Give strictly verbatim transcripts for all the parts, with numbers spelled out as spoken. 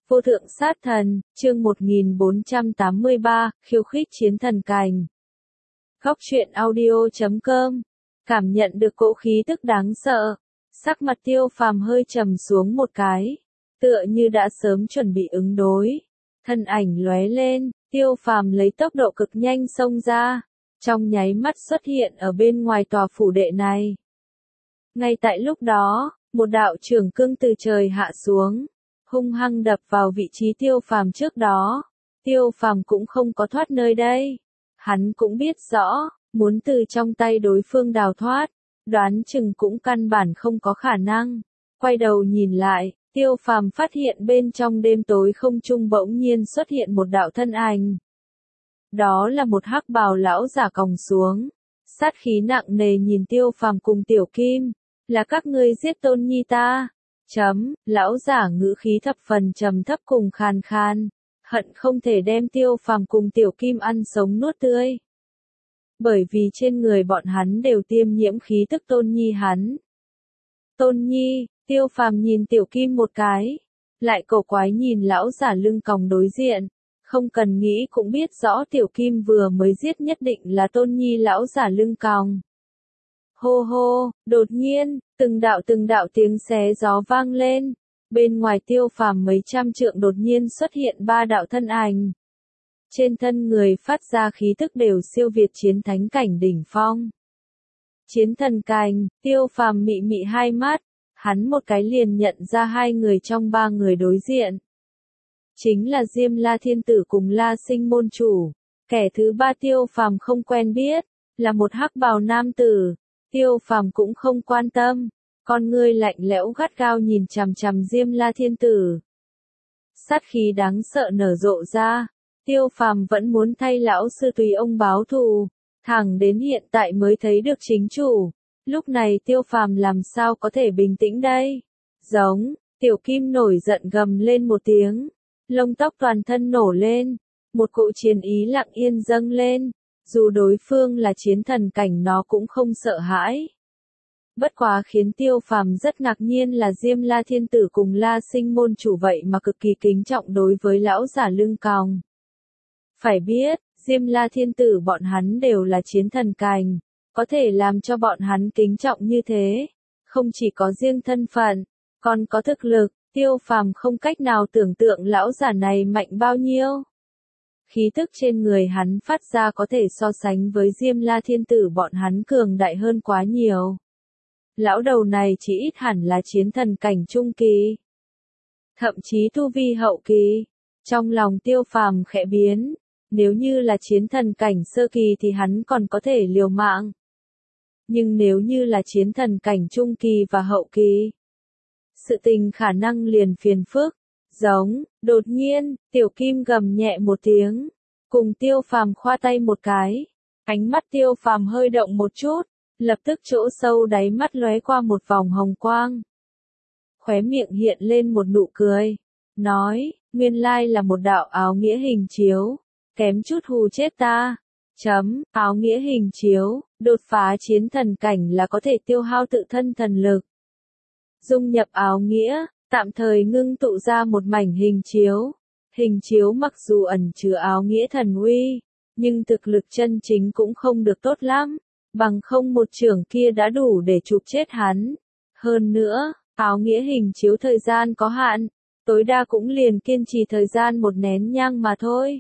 Vô thượng sát thần, chương một nghìn bốn trăm tám mươi ba, khiêu khích chiến thần cành. Góc truyện audio chấm com. Cảm nhận được cỗ khí tức đáng sợ. Sắc mặt Tiêu Phàm hơi trầm xuống một cái. Tựa như đã sớm chuẩn bị ứng đối. Thân ảnh lóe lên, Tiêu Phàm lấy tốc độ cực nhanh xông ra. Trong nháy mắt xuất hiện ở bên ngoài tòa phủ đệ này. Ngay tại lúc đó, một đạo trường cương từ trời hạ xuống. Hung hăng đập vào vị trí Tiêu Phàm trước đó. Tiêu Phàm cũng không có thoát nơi đây. Hắn cũng biết rõ, muốn từ trong tay đối phương đào thoát, đoán chừng cũng căn bản không có khả năng. Quay đầu nhìn lại, Tiêu Phàm phát hiện bên trong đêm tối không trung bỗng nhiên xuất hiện một đạo thân ảnh. Đó là một hắc bào lão giả còng xuống, sát khí nặng nề nhìn Tiêu Phàm cùng Tiểu Kim, là các ngươi giết Tôn Nhi ta. Chấm, lão giả ngữ khí thập phần trầm thấp cùng khàn khan, hận không thể đem Tiêu Phàm cùng Tiểu Kim ăn sống nuốt tươi. Bởi vì trên người bọn hắn đều tiêm nhiễm khí tức Tôn Nhi hắn. Tôn Nhi, Tiêu Phàm nhìn Tiểu Kim một cái, lại cổ quái nhìn lão giả lưng còng đối diện, không cần nghĩ cũng biết rõ Tiểu Kim vừa mới giết nhất định là Tôn Nhi lão giả lưng còng. Hô hô, đột nhiên, từng đạo từng đạo tiếng xé gió vang lên, bên ngoài Tiêu Phàm mấy trăm trượng đột nhiên xuất hiện ba đạo thân ảnh. Trên thân người phát ra khí tức đều siêu việt chiến thánh cảnh đỉnh phong. Chiến thần cành, Tiêu Phàm mị mị hai mắt, hắn một cái liền nhận ra hai người trong ba người đối diện. Chính là Diêm La Thiên Tử cùng La Sinh môn chủ, kẻ thứ ba Tiêu Phàm không quen biết, là một hắc bào nam tử. Tiêu Phàm cũng không quan tâm, con ngươi lạnh lẽo gắt gao nhìn chằm chằm Diêm La Thiên Tử. Sát khí đáng sợ nở rộ ra, Tiêu Phàm vẫn muốn thay lão sư tùy ông báo thù, thẳng đến hiện tại mới thấy được chính chủ. Lúc này Tiêu Phàm làm sao có thể bình tĩnh đây? Giống, Tiểu Kim nổi giận gầm lên một tiếng, lông tóc toàn thân nổ lên, một cỗ chiến ý lặng yên dâng lên. Dù đối phương là chiến thần cảnh nó cũng không sợ hãi. Bất quá khiến Tiêu Phàm rất ngạc nhiên là Diêm La Thiên Tử cùng La Sinh môn chủ vậy mà cực kỳ kính trọng đối với lão giả lưng còng. Phải biết, Diêm La Thiên Tử bọn hắn đều là chiến thần cảnh, có thể làm cho bọn hắn kính trọng như thế. Không chỉ có riêng thân phận, còn có thực lực, Tiêu Phàm không cách nào tưởng tượng lão giả này mạnh bao nhiêu. Khí tức trên người hắn phát ra có thể so sánh với Diêm La Thiên Tử bọn hắn cường đại hơn quá nhiều. Lão đầu này chỉ ít hẳn là chiến thần cảnh trung kỳ. Thậm chí tu vi hậu kỳ. Trong lòng Tiêu Phàm khẽ biến. Nếu như là chiến thần cảnh sơ kỳ thì hắn còn có thể liều mạng. Nhưng nếu như là chiến thần cảnh trung kỳ và hậu kỳ, sự tình khả năng liền phiền phức. Giống, đột nhiên, Tiểu Kim gầm nhẹ một tiếng, cùng Tiêu Phàm khoa tay một cái. Ánh mắt Tiêu Phàm hơi động một chút, lập tức chỗ sâu đáy mắt lóe qua một vòng hồng quang. Khóe miệng hiện lên một nụ cười, nói, nguyên lai là một đạo áo nghĩa hình chiếu, kém chút hù chết ta. Chấm, áo nghĩa hình chiếu, đột phá chiến thần cảnh là có thể tiêu hao tự thân thần lực. Dung nhập áo nghĩa, tạm thời ngưng tụ ra một mảnh hình chiếu. Hình chiếu mặc dù ẩn chứa áo nghĩa thần uy, nhưng thực lực chân chính cũng không được tốt lắm, bằng không một chưởng kia đã đủ để chụp chết hắn. Hơn nữa, áo nghĩa hình chiếu thời gian có hạn, tối đa cũng liền kiên trì thời gian một nén nhang mà thôi.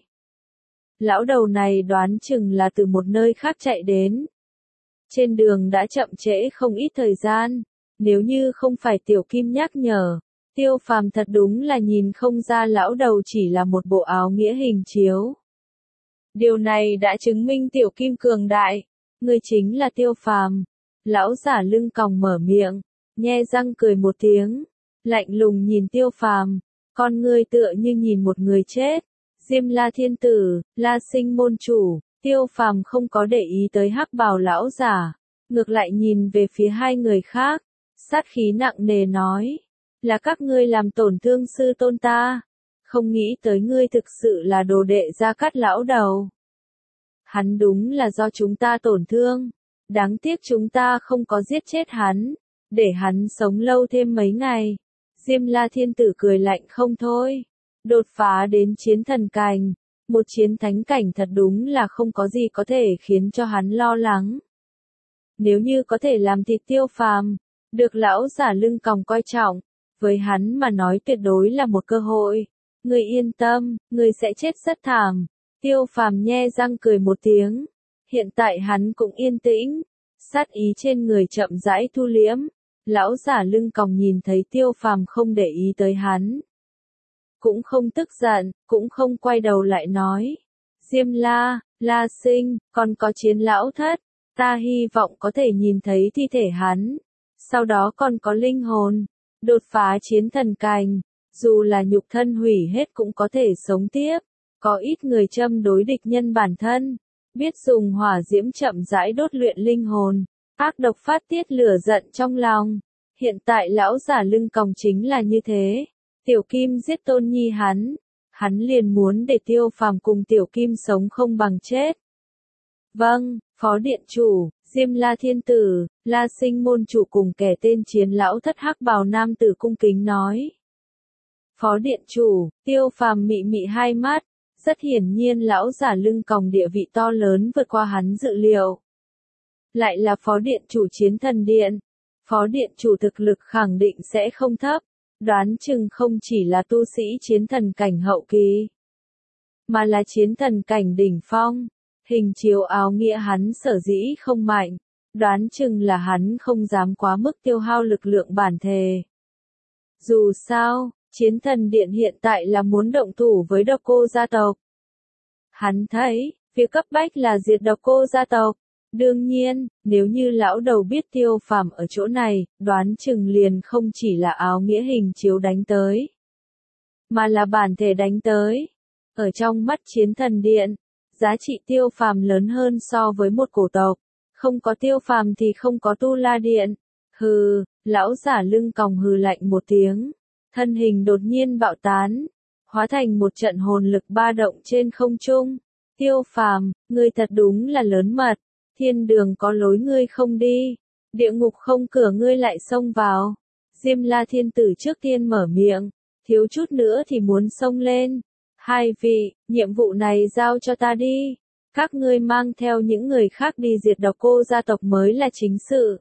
Lão đầu này đoán chừng là từ một nơi khác chạy đến. Trên đường đã chậm trễ không ít thời gian, nếu như không phải Tiểu Kim nhắc nhở, Tiêu Phàm thật đúng là nhìn không ra lão đầu chỉ là một bộ áo nghĩa hình chiếu. Điều này đã chứng minh Tiểu Kim cường đại, người chính là Tiêu Phàm. Lão giả lưng còng mở miệng, nhe răng cười một tiếng, lạnh lùng nhìn Tiêu Phàm, con ngươi tựa như nhìn một người chết. Diêm La Thiên Tử, La Sinh môn chủ, Tiêu Phàm không có để ý tới hắc bào lão giả, ngược lại nhìn về phía hai người khác, sát khí nặng nề nói. Là các ngươi làm tổn thương sư tôn ta, không nghĩ tới ngươi thực sự là đồ đệ Gia Cát lão đầu. Hắn đúng là do chúng ta tổn thương, đáng tiếc chúng ta không có giết chết hắn, để hắn sống lâu thêm mấy ngày. Diêm La Thiên Tử cười lạnh không thôi, đột phá đến chiến thần cảnh, một chiến thánh cảnh thật đúng là không có gì có thể khiến cho hắn lo lắng. Nếu như có thể làm thịt Tiêu Phàm, được lão giả lưng còng coi trọng, với hắn mà nói tuyệt đối là một cơ hội. Ngươi yên tâm, ngươi sẽ chết rất thảm. Tiêu Phàm nhe răng cười một tiếng. Hiện tại hắn cũng yên tĩnh, sát ý trên người chậm rãi thu liễm. Lão giả lưng còng nhìn thấy Tiêu Phàm không để ý tới hắn, cũng không tức giận, cũng không quay đầu lại nói: Diêm La, La Sinh, còn có Chiến lão thất, ta hy vọng có thể nhìn thấy thi thể hắn. Sau đó còn có linh hồn, đột phá chiến thần cảnh, dù là nhục thân hủy hết cũng có thể sống tiếp. Có ít người châm đối địch nhân bản thân, biết dùng hỏa diễm chậm rãi đốt luyện linh hồn, ác độc phát tiết lửa giận trong lòng. Hiện tại lão giả lưng còng chính là như thế. Tiểu Kim giết Tôn Nhi hắn, hắn liền muốn để Tiêu Phàm cùng Tiểu Kim sống không bằng chết. Vâng, Phó Điện Chủ, Diêm La Thiên Tử, La Sinh môn chủ cùng kẻ tên Chiến lão thất hắc bào nam tử cung kính nói. Phó Điện Chủ, Tiêu Phàm mị mị hai mắt, rất hiển nhiên lão giả lưng còng địa vị to lớn vượt qua hắn dự liệu. Lại là Phó Điện Chủ Chiến Thần Điện, Phó Điện Chủ thực lực khẳng định sẽ không thấp, đoán chừng không chỉ là tu sĩ chiến thần cảnh hậu kỳ, mà là chiến thần cảnh đỉnh phong. Hình chiếu áo nghĩa hắn sở dĩ không mạnh, đoán chừng là hắn không dám quá mức tiêu hao lực lượng bản thể. Dù sao, Chiến Thần Điện hiện tại là muốn động thủ với Độc Cô gia tộc. Hắn thấy, việc cấp bách là diệt Độc Cô gia tộc. Đương nhiên, nếu như lão đầu biết Tiêu Phàm ở chỗ này, đoán chừng liền không chỉ là áo nghĩa hình chiếu đánh tới, mà là bản thể đánh tới. Ở trong mắt Chiến Thần Điện, giá trị Tiêu Phàm lớn hơn so với một cổ tộc. Không có Tiêu Phàm thì không có Tu La Điện. Hừ, lão giả lưng còng hừ lạnh một tiếng. Thân hình đột nhiên bạo tán, hóa thành một trận hồn lực ba động trên không trung. Tiêu Phàm, ngươi thật đúng là lớn mật. Thiên đường có lối ngươi không đi, địa ngục không cửa ngươi lại xông vào. Diêm La Thiên Tử trước tiên mở miệng, thiếu chút nữa thì muốn xông lên. Hai vị, nhiệm vụ này giao cho ta đi. Các ngươi mang theo những người khác đi diệt Độc Cô gia tộc mới là chính sự.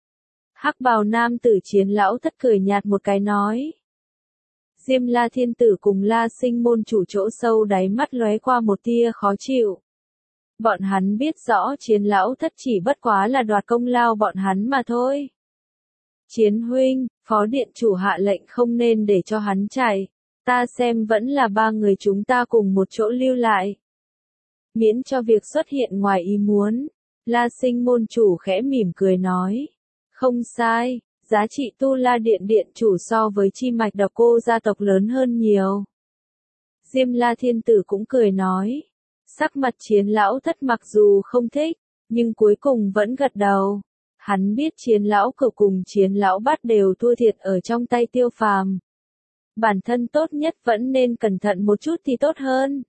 Hắc bào nam tử Chiến lão thất cười nhạt một cái nói. Diêm La Thiên Tử cùng La Sinh môn chủ chỗ sâu đáy mắt lóe qua một tia khó chịu. Bọn hắn biết rõ Chiến lão thất chỉ bất quá là đoạt công lao bọn hắn mà thôi. Chiến huynh, Phó Điện Chủ hạ lệnh không nên để cho hắn chạy. Ta xem vẫn là ba người chúng ta cùng một chỗ lưu lại, miễn cho việc xuất hiện ngoài ý muốn. La Sinh môn chủ khẽ mỉm cười nói. Không sai, giá trị Tu La Điện điện chủ so với chi mạch Độc Cô gia tộc lớn hơn nhiều. Diêm La Thiên Tử cũng cười nói. Sắc mặt Chiến lão thất mặc dù không thích, nhưng cuối cùng vẫn gật đầu. Hắn biết Chiến lão cửu cùng Chiến lão bát đều thua thiệt ở trong tay Tiêu Phàm. Bản thân tốt nhất vẫn nên cẩn thận một chút thì tốt hơn.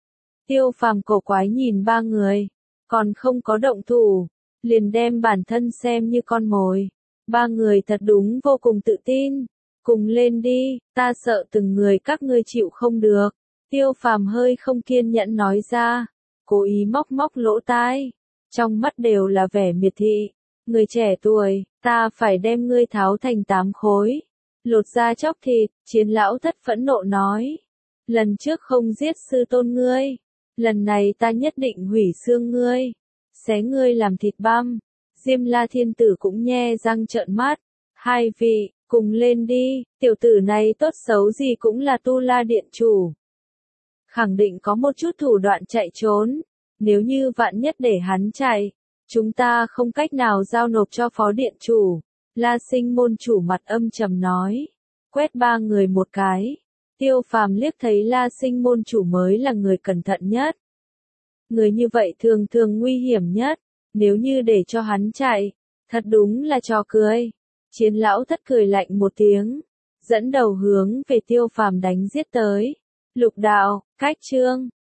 Tiêu Phàm cổ quái nhìn ba người, còn không có động thủ, liền đem bản thân xem như con mồi. Ba người thật đúng vô cùng tự tin. Cùng lên đi, ta sợ từng người các ngươi chịu không được. Tiêu Phàm hơi không kiên nhẫn nói ra, cố ý móc móc lỗ tai, trong mắt đều là vẻ miệt thị. Người trẻ tuổi, ta phải đem ngươi tháo thành tám khối, lột da chóc thịt. Chiến lão thất phẫn nộ nói. Lần trước không giết sư tôn ngươi, lần này ta nhất định hủy xương ngươi, xé ngươi làm thịt băm. Diêm La Thiên Tử cũng nhe răng trợn mắt. Hai vị, cùng lên đi, tiểu tử này tốt xấu gì cũng là Tu La Điện chủ. Khẳng định có một chút thủ đoạn chạy trốn. Nếu như vạn nhất để hắn chạy, chúng ta không cách nào giao nộp cho Phó Điện chủ. La Sinh môn chủ mặt âm trầm nói. Quét ba người một cái. Tiêu Phàm liếc thấy La Sinh môn chủ mới là người cẩn thận nhất. Người như vậy thường thường nguy hiểm nhất. Nếu như để cho hắn chạy, thật đúng là trò cười. Chiến lão thất cười lạnh một tiếng, dẫn đầu hướng về Tiêu Phàm đánh giết tới. Lục đạo, cách chương.